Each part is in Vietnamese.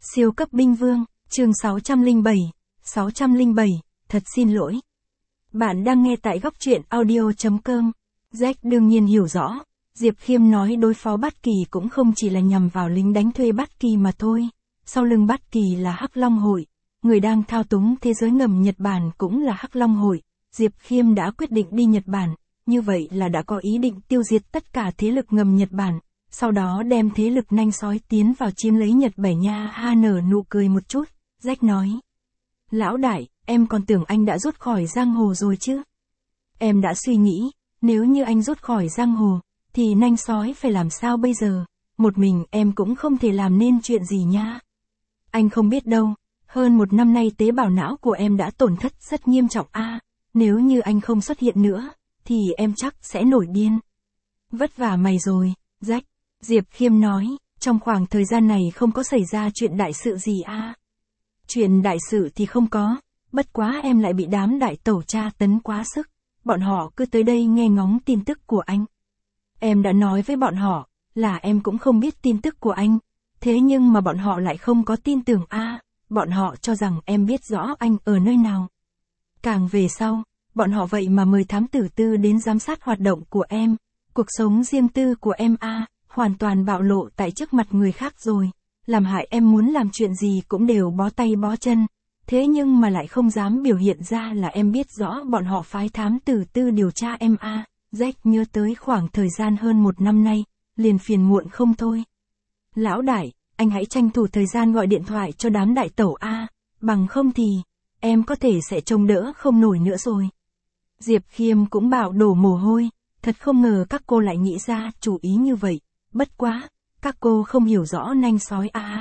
Siêu cấp binh vương, chương 607, 607, thật xin lỗi. Bạn đang nghe tại góc truyện audio.com. Jack đương nhiên hiểu rõ, Diệp Khiêm nói đối phó Bát Kỳ cũng không chỉ là nhằm vào lính đánh thuê Bát Kỳ mà thôi. Sau lưng Bát Kỳ là Hắc Long Hội, người đang thao túng thế giới ngầm Nhật Bản cũng là Hắc Long Hội. Diệp Khiêm đã quyết định đi Nhật Bản, như vậy là đã có ý định tiêu diệt tất cả thế lực ngầm Nhật Bản. Sau đó đem thế lực nanh sói tiến vào chiếm lấy Nhật Bảy nha. Ha, nở nụ cười một chút, Jack nói. Lão đại, em còn tưởng anh đã rút khỏi giang hồ rồi chứ. Em đã suy nghĩ, nếu như anh rút khỏi giang hồ, thì nanh sói phải làm sao bây giờ, một mình em cũng không thể làm nên chuyện gì nha. Anh không biết đâu, hơn một năm nay tế bào não của em đã tổn thất rất nghiêm trọng a. Nếu như anh không xuất hiện nữa, thì em chắc sẽ nổi điên. Vất vả mày rồi, Jack. Diệp Khiêm nói, trong khoảng thời gian này không có xảy ra chuyện đại sự gì à? Chuyện đại sự thì không có, bất quá em lại bị đám đại tẩu tra tấn quá sức, bọn họ cứ tới đây nghe ngóng tin tức của anh. Em đã nói với bọn họ, là em cũng không biết tin tức của anh, thế nhưng mà bọn họ lại không có tin tưởng à, bọn họ cho rằng em biết rõ anh ở nơi nào. Càng về sau, bọn họ vậy mà mời thám tử Tư đến giám sát hoạt động của em, cuộc sống riêng tư của em à. Hoàn toàn bạo lộ tại trước mặt người khác rồi, làm hại em muốn làm chuyện gì cũng đều bó tay bó chân, thế nhưng mà lại không dám biểu hiện ra là em biết rõ bọn họ phái thám tử Tư điều tra em à. Jack nhớ tới khoảng thời gian hơn một năm nay, liền phiền muộn không thôi. Lão đại, anh hãy tranh thủ thời gian gọi điện thoại cho đám đại tẩu à, bằng không thì, em có thể sẽ trông đỡ không nổi nữa rồi. Diệp Khiêm cũng bảo đổ mồ hôi, thật không ngờ các cô lại nghĩ ra chủ ý như vậy. Bất quá, các cô không hiểu rõ nanh sói à.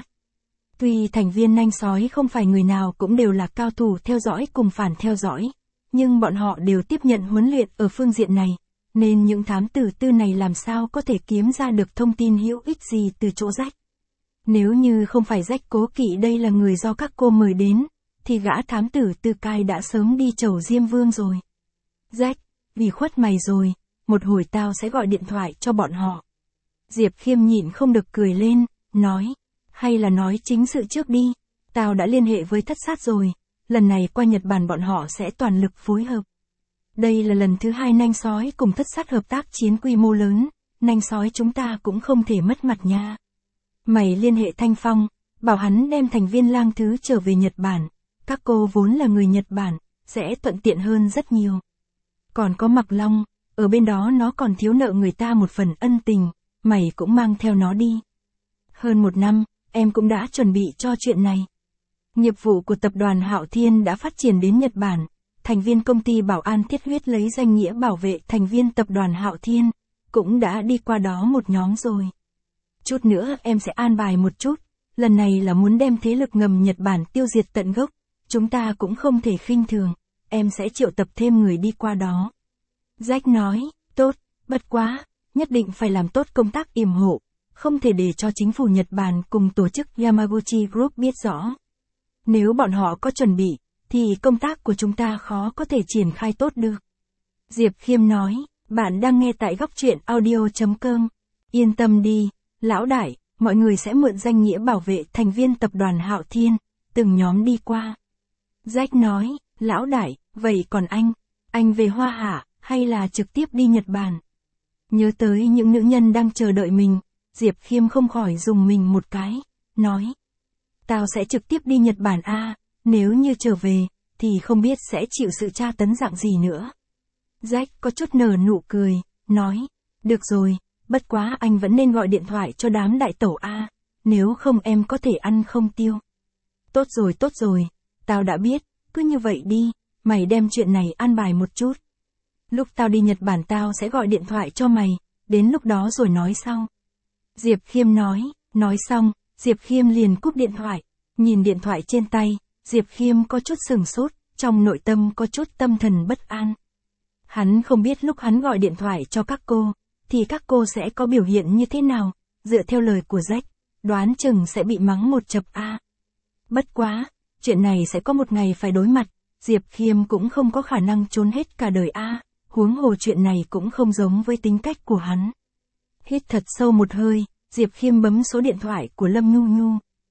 Tuy thành viên nanh sói không phải người nào cũng đều là cao thủ theo dõi cùng phản theo dõi, nhưng bọn họ đều tiếp nhận huấn luyện ở phương diện này, nên những thám tử Tư này làm sao có thể kiếm ra được thông tin hữu ích gì từ chỗ Jack. Nếu như không phải Jack cố kỵ đây là người do các cô mời đến, thì gã thám tử Tư Cai đã sớm đi chầu Diêm Vương rồi. Jack, vì khuất mày rồi, một hồi tao sẽ gọi điện thoại cho bọn họ. Diệp Khiêm nhịn không được cười lên, nói, hay là nói chính sự trước đi, tao đã liên hệ với thất sát rồi, lần này qua Nhật Bản bọn họ sẽ toàn lực phối hợp. Đây là lần thứ hai nanh sói cùng thất sát hợp tác chiến quy mô lớn, nanh sói chúng ta cũng không thể mất mặt nha. Mày liên hệ Thanh Phong, bảo hắn đem thành viên Lang Thứ trở về Nhật Bản, các cô vốn là người Nhật Bản, sẽ thuận tiện hơn rất nhiều. Còn có Mặc Long, ở bên đó nó còn thiếu nợ người ta một phần ân tình. Mày cũng mang theo nó đi. Hơn một năm, em cũng đã chuẩn bị cho chuyện này. Nghiệp vụ của tập đoàn Hạo Thiên đã phát triển đến Nhật Bản. Thành viên công ty Bảo An Thiết Huyết lấy danh nghĩa bảo vệ thành viên tập đoàn Hạo Thiên, cũng đã đi qua đó một nhóm rồi. Chút nữa em sẽ an bài một chút, lần này là muốn đem thế lực ngầm Nhật Bản tiêu diệt tận gốc. Chúng ta cũng không thể khinh thường, em sẽ triệu tập thêm người đi qua đó. Jack nói, tốt, bất quá. Nhất định phải làm tốt công tác yểm hộ, không thể để cho chính phủ Nhật Bản cùng tổ chức Yamaguchi Group biết rõ. Nếu bọn họ có chuẩn bị, thì công tác của chúng ta khó có thể triển khai tốt được. Diệp Khiêm nói, bạn đang nghe tại góc truyện audio.com. Yên tâm đi, lão đại, mọi người sẽ mượn danh nghĩa bảo vệ thành viên tập đoàn Hạo Thiên, từng nhóm đi qua. Jack nói, lão đại, vậy còn anh về Hoa Hạ, hay là trực tiếp đi Nhật Bản? Nhớ tới những nữ nhân đang chờ đợi mình, Diệp Khiêm không khỏi dùng mình một cái, nói. Tao sẽ trực tiếp đi Nhật Bản à, nếu như trở về, thì không biết sẽ chịu sự tra tấn dạng gì nữa. Jack có chút nở nụ cười, nói. Được rồi, bất quá anh vẫn nên gọi điện thoại cho đám đại tẩu à, nếu không em có thể ăn không tiêu. Tốt rồi, tao đã biết, cứ như vậy đi, mày đem chuyện này an bài một chút. Lúc tao đi Nhật Bản tao sẽ gọi điện thoại cho mày, đến lúc đó rồi nói sau. Diệp Khiêm nói xong, Diệp Khiêm liền cúp điện thoại, nhìn điện thoại trên tay, Diệp Khiêm có chút sửng sốt, trong nội tâm có chút tâm thần bất an. Hắn không biết lúc hắn gọi điện thoại cho các cô, thì các cô sẽ có biểu hiện như thế nào, dựa theo lời của Jack, đoán chừng sẽ bị mắng một chập a. Bất quá, chuyện này sẽ có một ngày phải đối mặt, Diệp Khiêm cũng không có khả năng trốn hết cả đời a. Huống hồ chuyện này cũng không giống với tính cách của hắn. Hít thật sâu một hơi, Diệp Khiêm bấm số điện thoại của Lâm Nhu Nhu.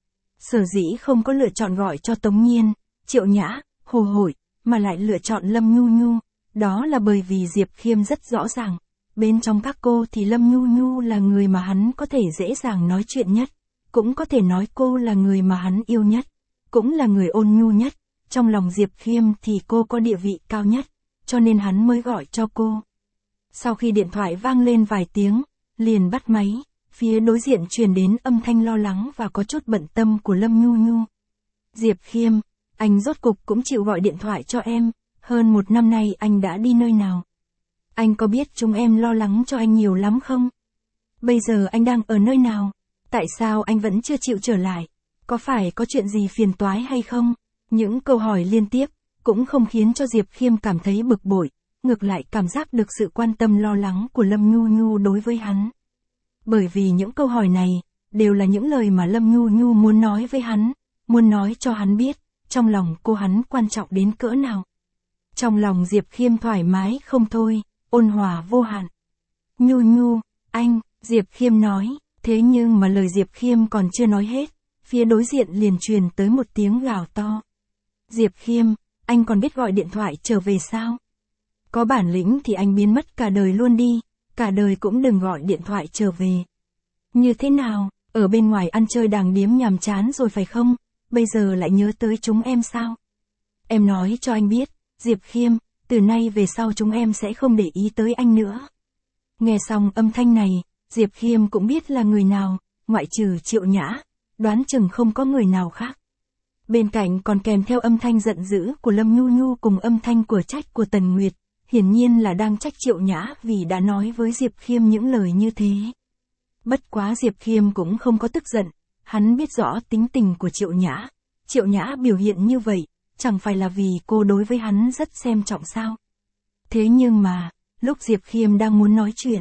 Sở dĩ không có lựa chọn gọi cho Tống Nhiên, Triệu Nhã, Hồ Hội, mà lại lựa chọn Lâm Nhu Nhu, đó là bởi vì Diệp Khiêm rất rõ ràng, bên trong các cô thì Lâm Nhu Nhu là người mà hắn có thể dễ dàng nói chuyện nhất, cũng có thể nói cô là người mà hắn yêu nhất, cũng là người ôn nhu nhất, trong lòng Diệp Khiêm thì cô có địa vị cao nhất, cho nên hắn mới gọi cho cô. Sau khi điện thoại vang lên vài tiếng, liền bắt máy, phía đối diện truyền đến âm thanh lo lắng và có chút bận tâm của Lâm Nhu Nhu. Diệp Khiêm, anh rốt cục cũng chịu gọi điện thoại cho em, hơn 1 năm nay anh đã đi nơi nào? Anh có biết chúng em lo lắng cho anh nhiều lắm không? Bây giờ anh đang ở nơi nào? Tại sao anh vẫn chưa chịu trở lại? Có phải có chuyện gì phiền toái hay không? Những câu hỏi liên tiếp, cũng không khiến cho Diệp Khiêm cảm thấy bực bội, ngược lại cảm giác được sự quan tâm lo lắng của Lâm Nhu Nhu đối với hắn. Bởi vì những câu hỏi này, đều là những lời mà Lâm Nhu Nhu muốn nói với hắn, muốn nói cho hắn biết, trong lòng cô hắn quan trọng đến cỡ nào. Trong lòng Diệp Khiêm thoải mái không thôi, ôn hòa vô hạn. Nhu Nhu, anh, Diệp Khiêm nói, thế nhưng mà lời Diệp Khiêm còn chưa nói hết, phía đối diện liền truyền tới một tiếng gào to. Diệp Khiêm, anh còn biết gọi điện thoại trở về sao? Có bản lĩnh thì anh biến mất cả đời luôn đi, cả đời cũng đừng gọi điện thoại trở về. Như thế nào, ở bên ngoài ăn chơi đàng điếm nhàm chán rồi phải không? Bây giờ lại nhớ tới chúng em sao? Em nói cho anh biết, Diệp Khiêm, từ nay về sau chúng em sẽ không để ý tới anh nữa. Nghe xong âm thanh này, Diệp Khiêm cũng biết là người nào, ngoại trừ Triệu Nhã, đoán chừng không có người nào khác. Bên cạnh còn kèm theo âm thanh giận dữ của Lâm Nhu Nhu cùng âm thanh của trách của Tần Nguyệt, hiển nhiên là đang trách Triệu Nhã vì đã nói với Diệp Khiêm những lời như thế. Bất quá Diệp Khiêm cũng không có tức giận, hắn biết rõ tính tình của Triệu Nhã. Triệu Nhã biểu hiện như vậy, chẳng phải là vì cô đối với hắn rất xem trọng sao. Thế nhưng mà, lúc Diệp Khiêm đang muốn nói chuyện,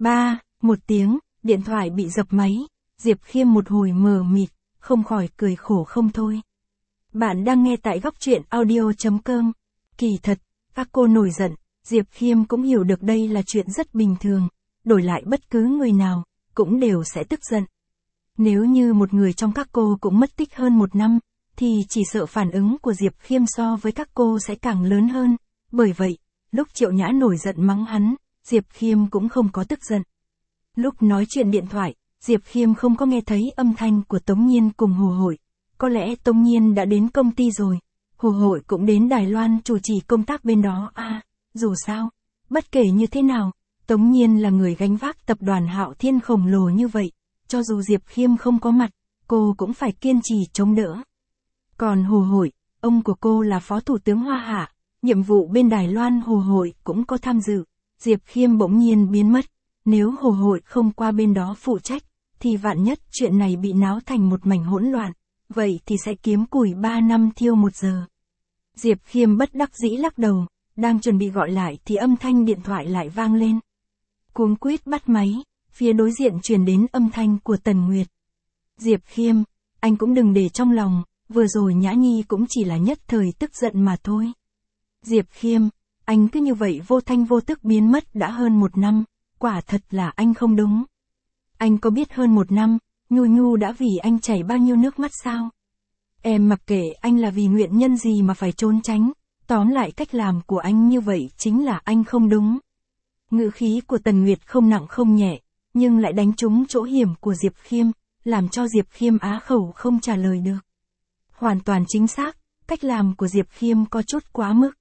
một tiếng, điện thoại bị dập máy, Diệp Khiêm một hồi mờ mịt, không khỏi cười khổ không thôi. Bạn đang nghe tại góc truyện audio.com. Kỳ thật, các cô nổi giận, Diệp Khiêm cũng hiểu được đây là chuyện rất bình thường, đổi lại bất cứ người nào, cũng đều sẽ tức giận. Nếu như một người trong các cô cũng mất tích hơn 1 năm, thì chỉ sợ phản ứng của Diệp Khiêm so với các cô sẽ càng lớn hơn. Bởi vậy, lúc Triệu Nhã nổi giận mắng hắn, Diệp Khiêm cũng không có tức giận. Lúc nói chuyện điện thoại, Diệp Khiêm không có nghe thấy âm thanh của Tống Nhiên cùng Hồ Hội. Có lẽ Tống Nhiên đã đến công ty rồi, Hồ Hội cũng đến Đài Loan chủ trì công tác bên đó dù sao, bất kể như thế nào, Tống Nhiên là người gánh vác tập đoàn Hạo Thiên khổng lồ như vậy, cho dù Diệp Khiêm không có mặt, cô cũng phải kiên trì chống đỡ. Còn Hồ Hội, ông của cô là Phó Thủ tướng Hoa Hạ, nhiệm vụ bên Đài Loan Hồ Hội cũng có tham dự, Diệp Khiêm bỗng nhiên biến mất, nếu Hồ Hội không qua bên đó phụ trách, thì vạn nhất chuyện này bị náo thành một mảnh hỗn loạn, vậy thì sẽ kiếm củi 3 năm thiêu 1 giờ. Diệp Khiêm bất đắc dĩ lắc đầu, đang chuẩn bị gọi lại thì âm thanh điện thoại lại vang lên. Cuống quýt bắt máy, phía đối diện truyền đến âm thanh của Tần Nguyệt. Diệp Khiêm, anh cũng đừng để trong lòng, vừa rồi Nhã Nhi cũng chỉ là nhất thời tức giận mà thôi. Diệp Khiêm, anh cứ như vậy vô thanh vô tức biến mất đã hơn 1 năm, quả thật là anh không đúng. Anh có biết hơn 1 năm, Nhu Nhu đã vì anh chảy bao nhiêu nước mắt sao? Em mặc kệ anh là vì nguyện nhân gì mà phải trốn tránh, tóm lại cách làm của anh như vậy chính là anh không đúng. Ngữ khí của Tần Nguyệt không nặng không nhẹ, nhưng lại đánh trúng chỗ hiểm của Diệp Khiêm, làm cho Diệp Khiêm á khẩu không trả lời được. Hoàn toàn chính xác, cách làm của Diệp Khiêm có chút quá mức.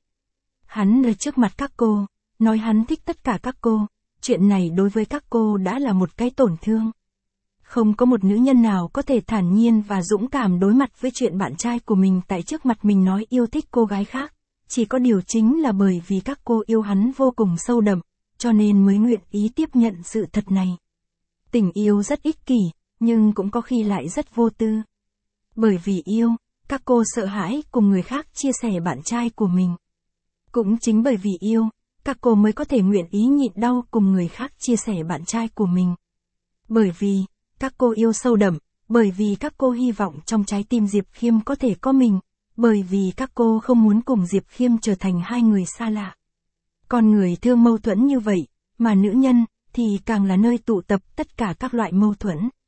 Hắn ở trước mặt các cô, nói hắn thích tất cả các cô, chuyện này đối với các cô đã là một cái tổn thương. Không có một nữ nhân nào có thể thản nhiên và dũng cảm đối mặt với chuyện bạn trai của mình tại trước mặt mình nói yêu thích cô gái khác, chỉ có điều chính là bởi vì các cô yêu hắn vô cùng sâu đậm, cho nên mới nguyện ý tiếp nhận sự thật này. Tình yêu rất ích kỷ, nhưng cũng có khi lại rất vô tư. Bởi vì yêu, các cô sợ hãi cùng người khác chia sẻ bạn trai của mình. Cũng chính bởi vì yêu, các cô mới có thể nguyện ý nhịn đau cùng người khác chia sẻ bạn trai của mình. Bởi vì, các cô yêu sâu đậm, bởi vì các cô hy vọng trong trái tim Diệp Khiêm có thể có mình, bởi vì các cô không muốn cùng Diệp Khiêm trở thành hai người xa lạ. Con người thương mâu thuẫn như vậy, mà nữ nhân thì càng là nơi tụ tập tất cả các loại mâu thuẫn.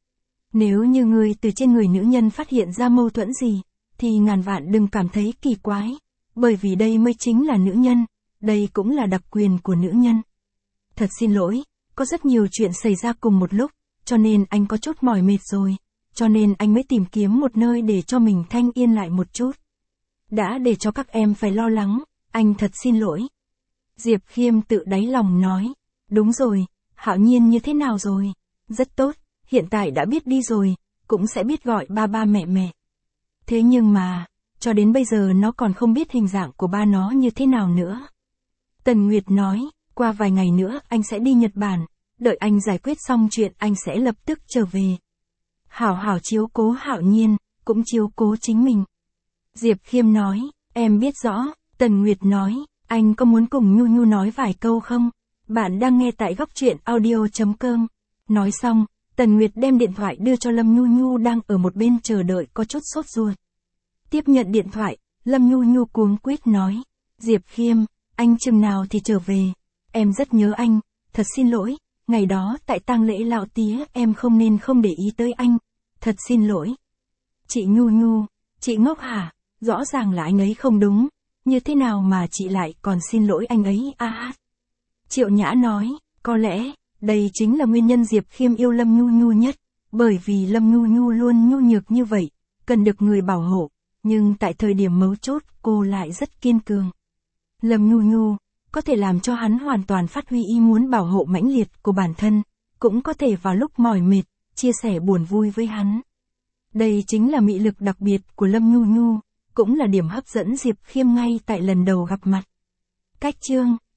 Nếu như ngươi từ trên người nữ nhân phát hiện ra mâu thuẫn gì, thì ngàn vạn đừng cảm thấy kỳ quái, bởi vì đây mới chính là nữ nhân, đây cũng là đặc quyền của nữ nhân. Thật xin lỗi, có rất nhiều chuyện xảy ra cùng một lúc, cho nên anh có chút mỏi mệt rồi, cho nên anh mới tìm kiếm một nơi để cho mình thanh yên lại một chút. Đã để cho các em phải lo lắng, anh thật xin lỗi. Diệp Khiêm tự đáy lòng nói, đúng rồi, Hạo Nhiên như thế nào rồi? Rất tốt, hiện tại đã biết đi rồi, cũng sẽ biết gọi ba ba mẹ mẹ. Thế nhưng mà, cho đến bây giờ nó còn không biết hình dạng của ba nó như thế nào nữa. Tần Nguyệt nói, qua vài ngày nữa anh sẽ đi Nhật Bản, đợi anh giải quyết xong chuyện anh sẽ lập tức trở về. Hảo hảo chiếu cố Hạo Nhiên, cũng chiếu cố chính mình. Diệp Khiêm nói, em biết rõ. Tần Nguyệt nói, anh có muốn cùng Nhu Nhu nói vài câu không? Bạn đang nghe tại góc truyện audio.com. Nói xong, Tần Nguyệt đem điện thoại đưa cho Lâm Nhu Nhu đang ở một bên chờ đợi có chút sốt ruột. Tiếp nhận điện thoại, Lâm Nhu Nhu cuống quýt nói, Diệp Khiêm, anh chừng nào thì trở về? Em rất nhớ anh, thật xin lỗi, ngày đó tại tang lễ lão tía em không nên không để ý tới anh, thật xin lỗi. Chị Nhu Nhu, chị ngốc hả? Rõ ràng là anh ấy không đúng, như thế nào mà chị lại còn xin lỗi anh ấy à? Triệu Nhã nói, có lẽ, đây chính là nguyên nhân Diệp Khiêm yêu Lâm Nhu Nhu nhất, bởi vì Lâm Nhu Nhu luôn nhu nhược như vậy, cần được người bảo hộ, nhưng tại thời điểm mấu chốt cô lại rất kiên cường. Lâm Nhu Nhu, có thể làm cho hắn hoàn toàn phát huy ý muốn bảo hộ mãnh liệt của bản thân, cũng có thể vào lúc mỏi mệt, chia sẻ buồn vui với hắn. Đây chính là mị lực đặc biệt của Lâm Nhu Nhu, cũng là điểm hấp dẫn Diệp Khiêm ngay tại lần đầu gặp mặt. Cách chương